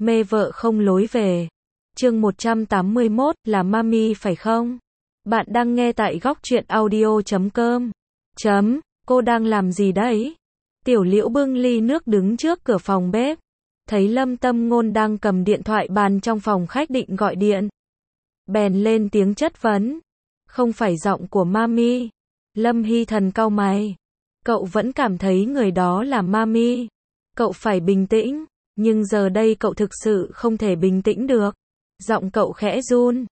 Mê vợ không lối về. Chương 181 là Mami phải không? Bạn đang nghe tại góc truyện audio.com. Cô đang làm gì đấy? Tiểu Liễu bưng ly nước đứng trước cửa phòng bếp. Thấy Lâm Tâm Ngôn đang cầm điện thoại bàn trong phòng khách định gọi điện. Bèn lên tiếng chất vấn. Không phải giọng của Mami. Lâm Hy Thần cau mày. Cậu vẫn cảm thấy người đó là Mami. Cậu phải bình tĩnh. Nhưng giờ đây cậu thực sự không thể bình tĩnh được. Giọng cậu khẽ run.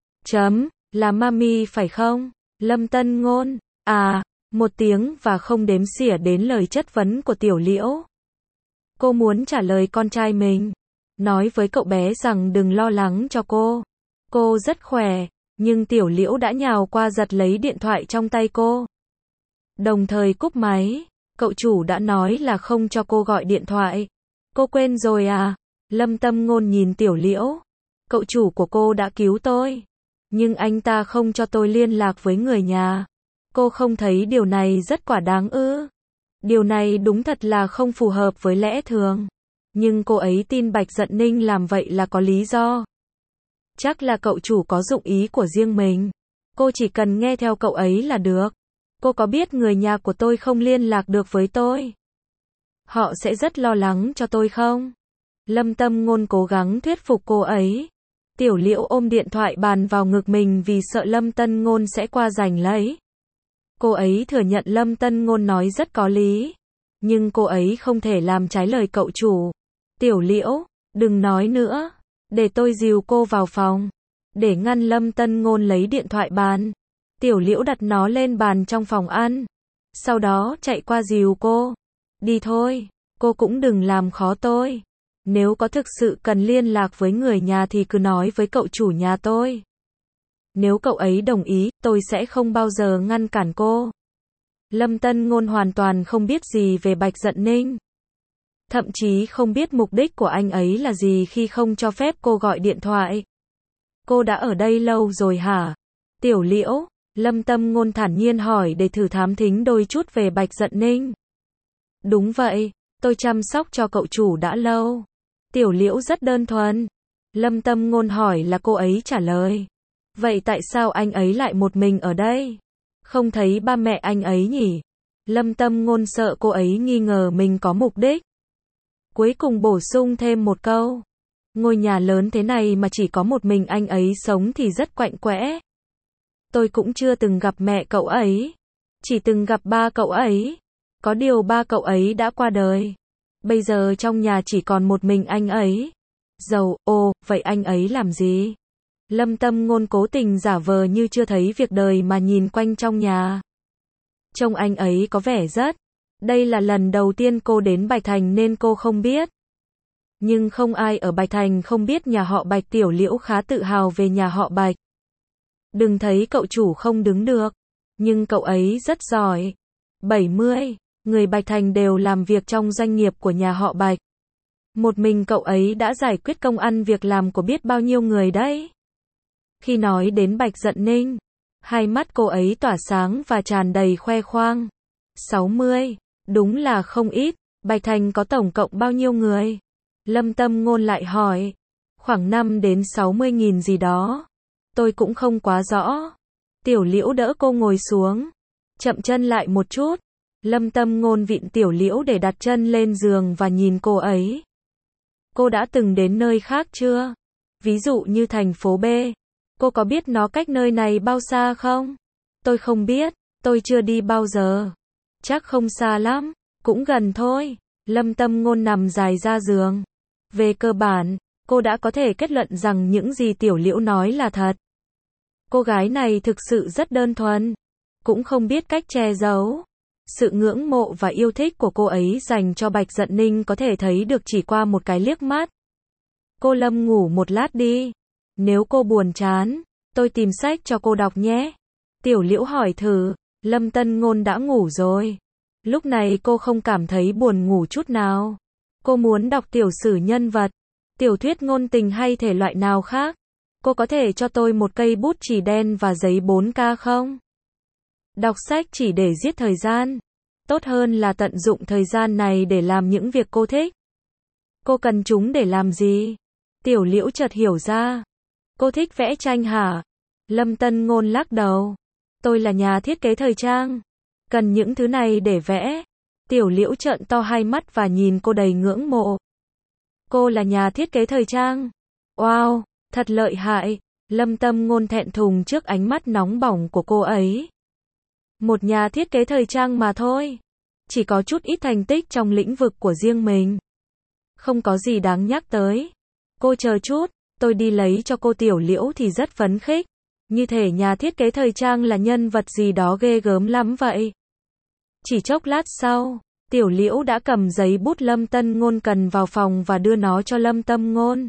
Là Mami phải không? Lâm Tân Ngôn. À, một tiếng và không đếm xỉa đến lời chất vấn của Tiểu Liễu. Cô muốn trả lời con trai mình. Nói với cậu bé rằng đừng lo lắng cho cô. Cô rất khỏe, nhưng Tiểu Liễu đã nhào qua giật lấy điện thoại trong tay cô. Đồng thời cúp máy. Cậu chủ đã nói là không cho cô gọi điện thoại. Cô quên rồi à? Lâm Tâm Ngôn nhìn Tiểu Liễu. Cậu chủ của cô đã cứu tôi. Nhưng anh ta không cho tôi liên lạc với người nhà. Cô không thấy điều này rất quả đáng ư? Điều này đúng thật là không phù hợp với lẽ thường. Nhưng cô ấy tin Bạch Dận Ninh làm vậy là có lý do. Chắc là cậu chủ có dụng ý của riêng mình. Cô chỉ cần nghe theo cậu ấy là được. Cô có biết người nhà của tôi không liên lạc được với tôi? Họ sẽ rất lo lắng cho tôi không? Lâm Tâm Ngôn cố gắng thuyết phục cô ấy. Tiểu Liễu ôm điện thoại bàn vào ngực mình vì sợ Lâm Tân Ngôn sẽ qua giành lấy. Cô ấy thừa nhận Lâm Tân Ngôn nói rất có lý. Nhưng cô ấy không thể làm trái lời cậu chủ. Tiểu Liễu, đừng nói nữa. Để tôi dìu cô vào phòng. Để ngăn Lâm Tân Ngôn lấy điện thoại bàn. Tiểu Liễu đặt nó lên bàn trong phòng ăn. Sau đó chạy qua dìu cô. Đi thôi, cô cũng đừng làm khó tôi. Nếu có thực sự cần liên lạc với người nhà thì cứ nói với cậu chủ nhà tôi. Nếu cậu ấy đồng ý, tôi sẽ không bao giờ ngăn cản cô. Lâm Tân Ngôn hoàn toàn không biết gì về Bạch Dận Ninh. Thậm chí không biết mục đích của anh ấy là gì khi không cho phép cô gọi điện thoại. Cô đã ở đây lâu rồi hả? Tiểu Liễu, Lâm Tâm Ngôn thản nhiên hỏi để thử thám thính đôi chút về Bạch Dận Ninh. Đúng vậy, tôi chăm sóc cho cậu chủ đã lâu. Tiểu Liễu rất đơn thuần. Lâm Tâm Ngôn hỏi là cô ấy trả lời. Vậy tại sao anh ấy lại một mình ở đây? Không thấy ba mẹ anh ấy nhỉ? Lâm Tâm Ngôn sợ cô ấy nghi ngờ mình có mục đích. Cuối cùng bổ sung thêm một câu. Ngôi nhà lớn thế này mà chỉ có một mình anh ấy sống thì rất quạnh quẽ. Tôi cũng chưa từng gặp mẹ cậu ấy. Chỉ từng gặp ba cậu ấy. Có điều ba cậu ấy đã qua đời. Bây giờ trong nhà chỉ còn một mình anh ấy. Vậy anh ấy làm gì? Lâm Tâm Ngôn cố tình giả vờ như chưa thấy việc đời mà nhìn quanh trong nhà. Trông anh ấy có vẻ rất. Đây là lần đầu tiên cô đến Bạch Thành nên cô không biết. Nhưng không ai ở Bạch Thành không biết nhà họ Bạch. Tiểu Liễu khá tự hào về nhà họ Bạch. Đừng thấy cậu chủ không đứng được. Nhưng cậu ấy rất giỏi. 70 người Bạch Thành đều làm việc trong doanh nghiệp của nhà họ Bạch. Một mình cậu ấy đã giải quyết công ăn việc làm của biết bao nhiêu người đấy. Khi nói đến Bạch Dận Ninh, hai mắt cô ấy tỏa sáng và tràn đầy khoe khoang. 60, đúng là không ít. Bạch Thành có tổng cộng bao nhiêu người? Lâm Tâm Ngôn lại hỏi. Khoảng 5 đến 60 nghìn gì đó. Tôi cũng không quá rõ. Tiểu Liễu đỡ cô ngồi xuống. Chậm chân lại một chút. Lâm Tâm Ngôn vịn Tiểu Liễu để đặt chân lên giường và nhìn cô ấy. Cô đã từng đến nơi khác chưa? Ví dụ như thành phố B. Cô có biết nó cách nơi này bao xa không? Tôi không biết, tôi chưa đi bao giờ. Chắc không xa lắm, cũng gần thôi. Lâm Tâm Ngôn nằm dài ra giường. Về cơ bản, cô đã có thể kết luận rằng những gì Tiểu Liễu nói là thật. Cô gái này thực sự rất đơn thuần. Cũng không biết cách che giấu. Sự ngưỡng mộ và yêu thích của cô ấy dành cho Bạch Dận Ninh có thể thấy được chỉ qua một cái liếc mắt. Cô Lâm ngủ một lát đi. Nếu cô buồn chán, tôi tìm sách cho cô đọc nhé. Tiểu Liễu hỏi thử. Lâm Tân Ngôn đã ngủ rồi. Lúc này cô không cảm thấy buồn ngủ chút nào. Cô muốn đọc tiểu sử nhân vật, tiểu thuyết ngôn tình hay thể loại nào khác. Cô có thể cho tôi một cây bút chì đen và giấy 4K không? Đọc sách chỉ để giết thời gian. Tốt hơn là tận dụng thời gian này để làm những việc cô thích. Cô cần chúng để làm gì? Tiểu Liễu chợt hiểu ra. Cô thích vẽ tranh hả? Lâm Tân Ngôn lắc đầu. Tôi là nhà thiết kế thời trang. Cần những thứ này để vẽ. Tiểu Liễu trợn to hai mắt và nhìn cô đầy ngưỡng mộ. Cô là nhà thiết kế thời trang. Wow, thật lợi hại. Lâm Tâm Ngôn thẹn thùng trước ánh mắt nóng bỏng của cô ấy. Một nhà thiết kế thời trang mà thôi. Chỉ có chút ít thành tích trong lĩnh vực của riêng mình. Không có gì đáng nhắc tới. Cô chờ chút, tôi đi lấy cho cô. Tiểu Liễu thì rất phấn khích. Như thể nhà thiết kế thời trang là nhân vật gì đó ghê gớm lắm vậy. Chỉ chốc lát sau, Tiểu Liễu đã cầm giấy bút Lâm Tân Ngôn cần vào phòng và đưa nó cho Lâm Tâm Ngôn.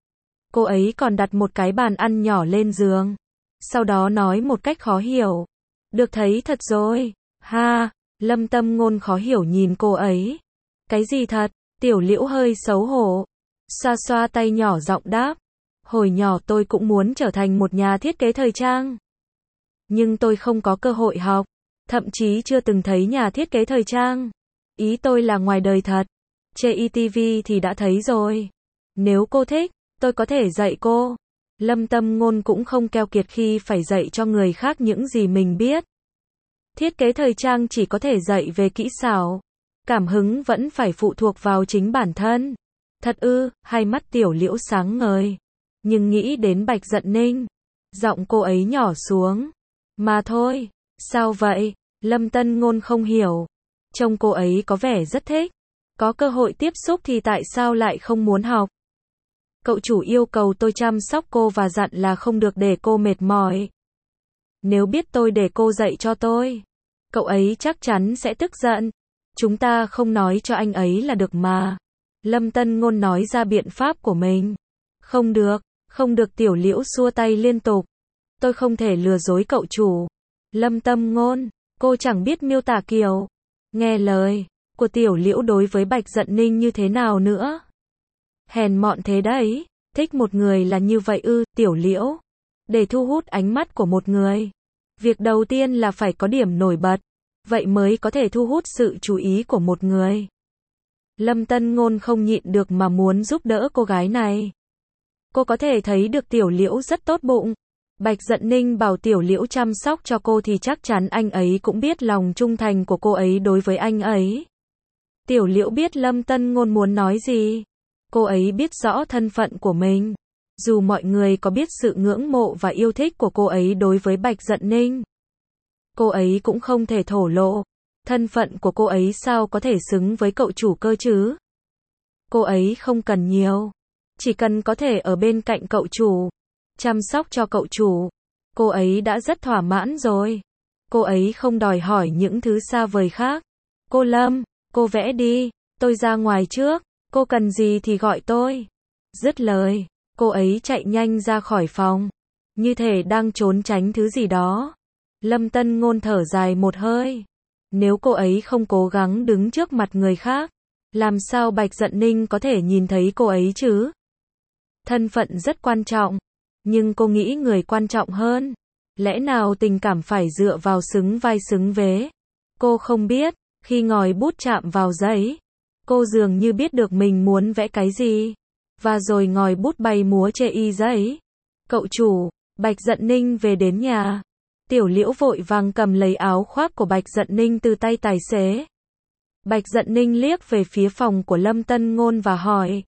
Cô ấy còn đặt một cái bàn ăn nhỏ lên giường. Sau đó nói một cách khó hiểu. Được thấy thật rồi. Ha, Lâm Tâm Ngôn khó hiểu nhìn cô ấy. Cái gì thật? Tiểu Liễu hơi xấu hổ. Xoa xoa tay nhỏ giọng đáp. Hồi nhỏ tôi cũng muốn trở thành một nhà thiết kế thời trang. Nhưng tôi không có cơ hội học. Thậm chí chưa từng thấy nhà thiết kế thời trang. Ý tôi là ngoài đời thật. Trên TV thì đã thấy rồi. Nếu cô thích, tôi có thể dạy cô. Lâm Tâm Ngôn cũng không keo kiệt khi phải dạy cho người khác những gì mình biết. Thiết kế thời trang chỉ có thể dạy về kỹ xảo. Cảm hứng vẫn phải phụ thuộc vào chính bản thân. Thật ư? Hai mắt Tiểu Liễu sáng ngời. Nhưng nghĩ đến Bạch Dận Ninh. Giọng cô ấy nhỏ xuống. Mà thôi, sao vậy? Lâm Tân Ngôn không hiểu. Trông cô ấy có vẻ rất thích. Có cơ hội tiếp xúc thì tại sao lại không muốn học? Cậu chủ yêu cầu tôi chăm sóc cô và dặn là không được để cô mệt mỏi. Nếu biết tôi để cô dạy cho tôi, cậu ấy chắc chắn sẽ tức giận. Chúng ta không nói cho anh ấy là được mà. Lâm Tân Ngôn nói ra biện pháp của mình. Không được, không được. Tiểu Liễu xua tay liên tục. Tôi không thể lừa dối cậu chủ. Lâm Tâm Ngôn, cô chẳng biết miêu tả kiểu nghe lời của Tiểu Liễu đối với Bạch Dận Ninh như thế nào nữa. Hèn mọn thế đấy, thích một người là như vậy ư? Tiểu Liễu, để thu hút ánh mắt của một người, việc đầu tiên là phải có điểm nổi bật, vậy mới có thể thu hút sự chú ý của một người. Lâm Tân Ngôn không nhịn được mà muốn giúp đỡ cô gái này. Cô có thể thấy được Tiểu Liễu rất tốt bụng. Bạch Dận Ninh bảo Tiểu Liễu chăm sóc cho cô thì chắc chắn anh ấy cũng biết lòng trung thành của cô ấy đối với anh ấy. Tiểu Liễu biết Lâm Tân Ngôn muốn nói gì. Cô ấy biết rõ thân phận của mình. Dù mọi người có biết sự ngưỡng mộ và yêu thích của cô ấy đối với Bạch Dận Ninh, cô ấy cũng không thể thổ lộ. Thân phận của cô ấy sao có thể xứng với cậu chủ cơ chứ? Cô ấy không cần nhiều. Chỉ cần có thể ở bên cạnh cậu chủ, chăm sóc cho cậu chủ, cô ấy đã rất thỏa mãn rồi. Cô ấy không đòi hỏi những thứ xa vời khác. Cô Lâm, cô vẽ đi, tôi ra ngoài trước, cô cần gì thì gọi tôi. Dứt lời, cô ấy chạy nhanh ra khỏi phòng, như thể đang trốn tránh thứ gì đó. Lâm Tân Ngôn thở dài một hơi. Nếu cô ấy không cố gắng đứng trước mặt người khác, làm sao Bạch Dận Ninh có thể nhìn thấy cô ấy chứ? Thân phận rất quan trọng, nhưng cô nghĩ người quan trọng hơn. Lẽ nào tình cảm phải dựa vào xứng vai xứng vế? Cô không biết, khi ngòi bút chạm vào giấy, cô dường như biết được mình muốn vẽ cái gì. Và rồi ngòi bút bay múa trên y giấy. Cậu chủ, Bạch Dận Ninh về đến nhà. Tiểu Liễu vội vàng cầm lấy áo khoác của Bạch Dận Ninh từ tay tài xế. Bạch Dận Ninh liếc về phía phòng của Lâm Tân Ngôn và hỏi.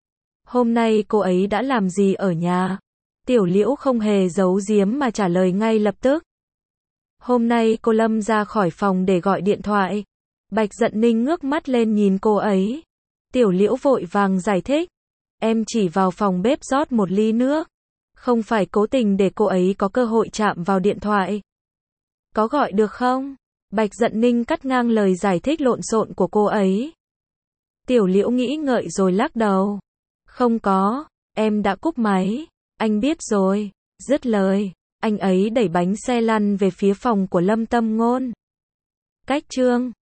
Hôm nay cô ấy đã làm gì ở nhà? Tiểu Liễu không hề giấu giếm mà trả lời ngay lập tức. Hôm nay cô Lâm ra khỏi phòng để gọi điện thoại. Bạch Dận Ninh ngước mắt lên nhìn cô ấy. Tiểu Liễu vội vàng giải thích. Em chỉ vào phòng bếp rót một ly nước. Không phải cố tình để cô ấy có cơ hội chạm vào điện thoại. Có gọi được không? Bạch Dận Ninh cắt ngang lời giải thích lộn xộn của cô ấy. Tiểu Liễu nghĩ ngợi rồi lắc đầu. Không có, em đã cúp máy. Anh biết rồi. Dứt lời, anh ấy đẩy bánh xe lăn về phía phòng của Lâm Tâm Ngôn. Cách chương